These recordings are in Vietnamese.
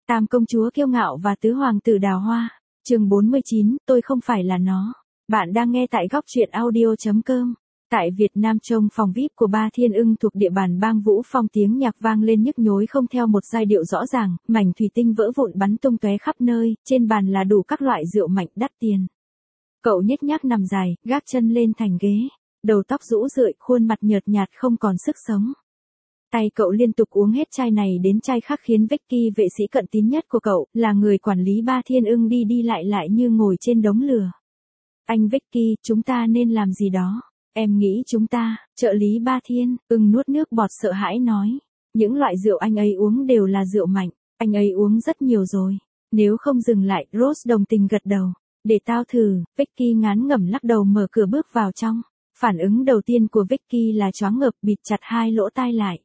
Tam công chúa kiêu ngạo và tứ hoàng tử đào hoa. Chương 49, tôi không phải là nó. Bạn đang nghe tại góc truyện audio.com. Tại Việt Nam, trong phòng VIP của Ba Thiên Ưng thuộc địa bàn bang Vũ Phong, tiếng nhạc vang lên nhức nhối không theo một giai điệu rõ ràng, mảnh thủy tinh vỡ vụn bắn tung tóe khắp nơi, trên bàn là đủ các loại rượu mạnh đắt tiền. Cậu nhếch nhác nằm dài, gác chân lên thành ghế, đầu tóc rũ rượi, khuôn mặt nhợt nhạt không còn sức sống. Tay cậu liên tục uống hết chai này đến chai khác, khiến Vicky, vệ sĩ cận tín nhất của cậu, là người quản lý Ba Thiên Ưng, đi đi lại như ngồi trên đống lửa. Anh Vicky, chúng ta nên làm gì đó. Em nghĩ chúng ta, trợ lý Ba Thiên Ưng nuốt nước bọt sợ hãi nói. Những loại rượu anh ấy uống đều là rượu mạnh, anh ấy uống rất nhiều rồi. Nếu không dừng lại, Rose đồng tình gật đầu. Để tao thử, Vicky ngán ngẩm lắc đầu mở cửa bước vào trong. Phản ứng đầu tiên của Vicky là choáng ngợp, bịt chặt hai lỗ tai lại.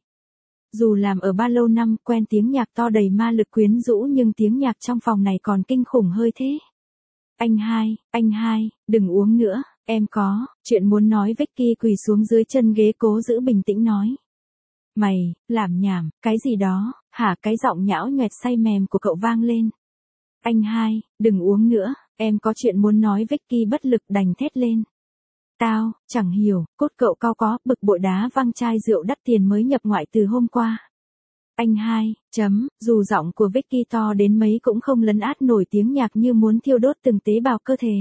Dù làm ở ba lâu năm, quen tiếng nhạc to đầy ma lực quyến rũ, nhưng tiếng nhạc trong phòng này còn kinh khủng hơi thế. Anh hai, đừng uống nữa, em có chuyện muốn nói. Vicky quỳ xuống dưới chân ghế cố giữ bình tĩnh nói. Mày, làm nhảm, cái gì đó, hả? Cái giọng nhão nhoẹt say mềm của cậu vang lên. Anh hai, đừng uống nữa, em có chuyện muốn nói. Vicky bất lực đành thét lên. Tao, chẳng hiểu, cốt cậu cao có, bực bội đá văng chai rượu đắt tiền mới nhập ngoại từ hôm qua. Anh hai, dù giọng của Vicky to đến mấy cũng không lấn át nổi tiếng nhạc như muốn thiêu đốt từng tế bào cơ thể.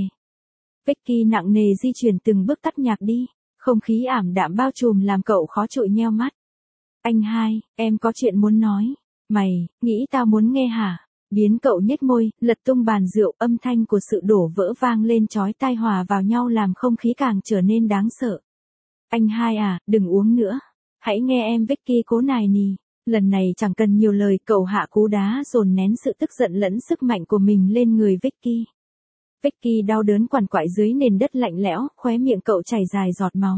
Vicky nặng nề di chuyển từng bước tắt nhạc đi, không khí ảm đạm bao trùm làm cậu khó trụi nheo mắt. Anh hai, em có chuyện muốn nói. Mày, nghĩ tao muốn nghe hả? Biến cậu nhếch môi, lật tung bàn rượu, âm thanh của sự đổ vỡ vang lên chói tai hòa vào nhau làm không khí càng trở nên đáng sợ. Anh hai à, đừng uống nữa. Hãy nghe em. Vicky cố nài nỉ. Lần này chẳng cần nhiều lời, cậu hạ cú đá dồn nén sự tức giận lẫn sức mạnh của mình lên người Vicky. Vicky đau đớn quằn quại dưới nền đất lạnh lẽo, khóe miệng cậu chảy dài giọt máu.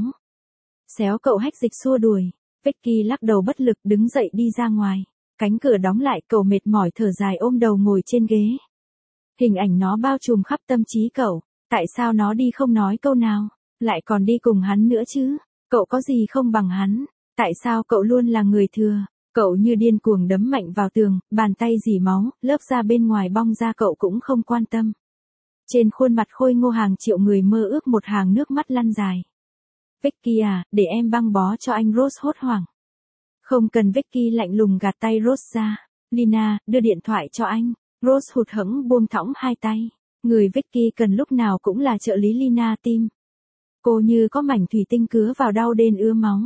Xéo cậu hách dịch xua đuổi. Vicky lắc đầu bất lực đứng dậy đi ra ngoài. Cánh cửa đóng lại, cậu mệt mỏi thở dài ôm đầu ngồi trên ghế. Hình ảnh nó bao trùm khắp tâm trí cậu. Tại sao nó đi không nói câu nào, lại còn đi cùng hắn nữa chứ? Cậu có gì không bằng hắn? Tại sao cậu luôn là người thừa? Cậu như điên cuồng đấm mạnh vào tường, bàn tay rỉ máu, lớp da bên ngoài bong ra cậu cũng không quan tâm. Trên khuôn mặt khôi ngô hàng triệu người mơ ước một hàng nước mắt lăn dài. Vicky à, để em băng bó cho anh. Rose hốt hoảng. Không cần. Vicky lạnh lùng gạt tay Rose ra. Lina, đưa điện thoại cho anh. Rose hụt hẫng buông thõng hai tay. Người Vicky cần lúc nào cũng là trợ lý Lina Tim. Cô như có mảnh thủy tinh cứa vào đau đến ứa máu.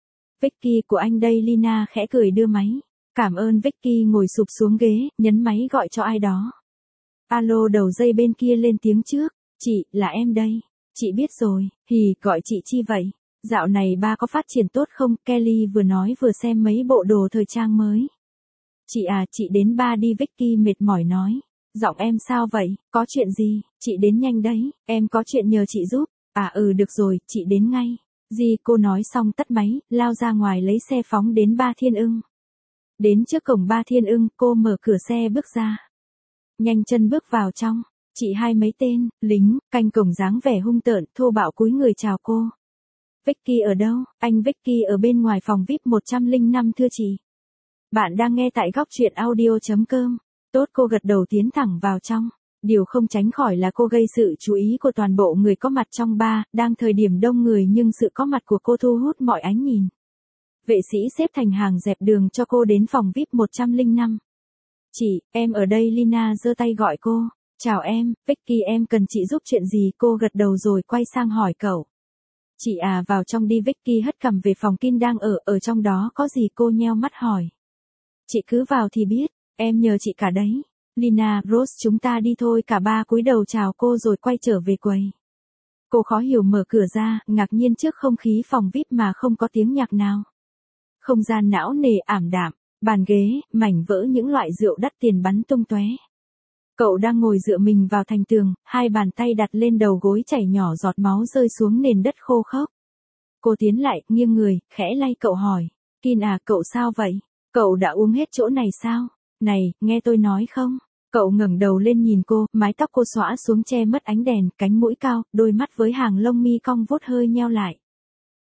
Vicky của anh đây. Lina khẽ cười đưa máy. Cảm ơn. Vicky ngồi sụp xuống ghế, nhấn máy gọi cho ai đó. Alo, đầu dây bên kia lên tiếng trước. Chị, là em đây. Chị biết rồi. Gọi chị chi vậy? Dạo này ba có phát triển tốt không? Kelly vừa nói vừa xem mấy bộ đồ thời trang mới. Chị à, chị đến ba đi. Vicky mệt mỏi nói. Giọng em sao vậy? Có chuyện gì? Chị đến nhanh đấy, em có chuyện nhờ chị giúp. À được rồi, chị đến ngay. Cô nói xong tắt máy, lao ra ngoài lấy xe phóng đến Ba Thiên Ưng. Đến trước cổng Ba Thiên Ưng, cô mở cửa xe bước ra. Nhanh chân bước vào trong. Chị hai mấy tên lính canh cổng dáng vẻ hung tợn, thô bạo cúi người chào cô. Vicky ở đâu? Anh Vicky ở bên ngoài phòng VIP 105 thưa chị. Bạn đang nghe tại góc truyện audio.com. Tốt, cô gật đầu tiến thẳng vào trong. Điều không tránh khỏi là cô gây sự chú ý của toàn bộ người có mặt trong bar, đang thời điểm đông người nhưng sự có mặt của cô thu hút mọi ánh nhìn. Vệ sĩ xếp thành hàng dẹp đường cho cô đến phòng VIP 105. Chị, em ở đây. Lina giơ tay gọi cô. Chào em, Vicky, em cần chị giúp chuyện gì? Cô gật đầu rồi quay sang hỏi cậu. Chị à, vào trong đi. Vicky hất cằm về phòng Kin đang ở trong đó có gì? Cô nheo mắt hỏi. Chị cứ vào thì biết, em nhờ chị cả đấy. Lina, Rose, chúng ta đi thôi. Cả ba cúi đầu chào cô rồi quay trở về quầy. Cô khó hiểu mở cửa ra, ngạc nhiên trước không khí phòng VIP mà không có tiếng nhạc nào. Không gian não nề ảm đạm, bàn ghế, mảnh vỡ những loại rượu đắt tiền bắn tung tóe. Cậu đang ngồi dựa mình vào thành tường, hai bàn tay đặt lên đầu gối, chảy nhỏ giọt máu rơi xuống nền đất khô khốc. Cô tiến lại, nghiêng người, khẽ lay cậu hỏi. Kin à, cậu sao vậy? Cậu đã uống hết chỗ này sao? Này, nghe tôi nói không? Cậu ngẩng đầu lên nhìn cô, mái tóc cô xõa xuống che mất ánh đèn, cánh mũi cao, đôi mắt với hàng lông mi cong vuốt hơi nheo lại.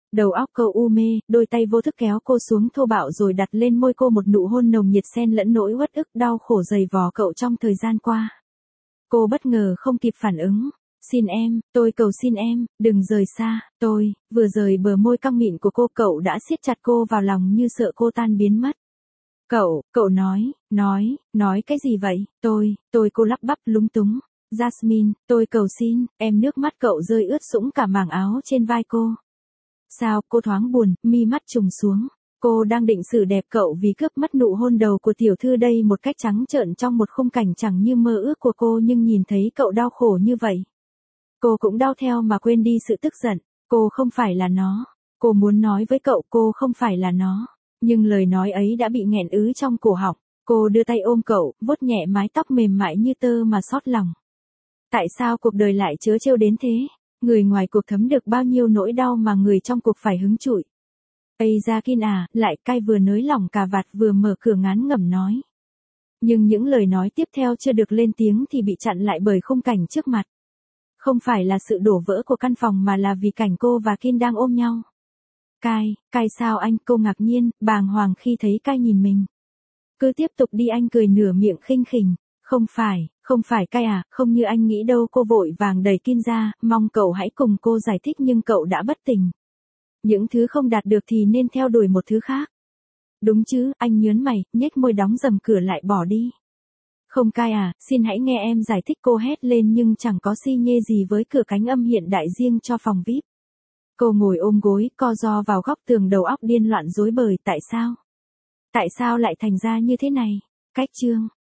Đầu óc cô u mê, đôi tay vô thức kéo cô xuống thô bạo rồi đặt lên môi cô một nụ hôn nồng nhiệt xen lẫn nỗi uất ức đau khổ dày vò cậu trong thời gian qua. Cô bất ngờ không kịp phản ứng. Xin em, tôi cầu xin em, đừng rời xa, tôi, vừa rời bờ môi căng mịn của cô cậu đã siết chặt cô vào lòng như sợ cô tan biến mất. Cậu nói cái gì vậy, tôi cô lắp bắp lúng túng. Jasmine, tôi cầu xin, em nước mắt cậu rơi ướt sũng cả mảng áo trên vai cô. Sao, cô thoáng buồn, mi mắt trùng xuống. Cô đang định xử đẹp cậu vì cướp mất nụ hôn đầu của tiểu thư đây một cách trắng trợn trong một khung cảnh chẳng như mơ ước của cô nhưng nhìn thấy cậu đau khổ như vậy. Cô cũng đau theo mà quên đi sự tức giận. Cô không phải là nó. Cô muốn nói với cậu cô không phải là nó. Nhưng lời nói ấy đã bị nghẹn ứ trong cổ họng. Cô đưa tay ôm cậu, vuốt nhẹ mái tóc mềm mại như tơ mà xót lòng. Tại sao cuộc đời lại trớ trêu đến thế? Người ngoài cuộc thấm được bao nhiêu nỗi đau mà người trong cuộc phải hứng chịu. Ây ra Kin à, lại cay vừa nới lỏng cà vạt vừa mở cửa ngán ngẩm nói. Nhưng những lời nói tiếp theo chưa được lên tiếng thì bị chặn lại bởi khung cảnh trước mặt. Không phải là sự đổ vỡ của căn phòng mà là vì cảnh cô và Kin đang ôm nhau. Cai sao anh? Cô ngạc nhiên, bàng hoàng khi thấy Cai nhìn mình. Cứ tiếp tục đi, anh cười nửa miệng khinh khỉnh. Không phải Cai à, không như anh nghĩ đâu. Cô vội vàng đẩy Kin ra, mong cậu hãy cùng cô giải thích nhưng cậu đã bất tỉnh. Những thứ không đạt được thì nên theo đuổi một thứ khác. Đúng chứ, anh nhớn mày, nhếch môi đóng dầm cửa lại bỏ đi. Không Cai à, xin hãy nghe em giải thích, cô hét lên nhưng chẳng có xi nhê gì với cửa cánh âm hiện đại riêng cho phòng VIP. Cô ngồi ôm gối, co ro vào góc tường đầu óc điên loạn rối bời. Tại sao? Tại sao lại thành ra như thế này? Cách chương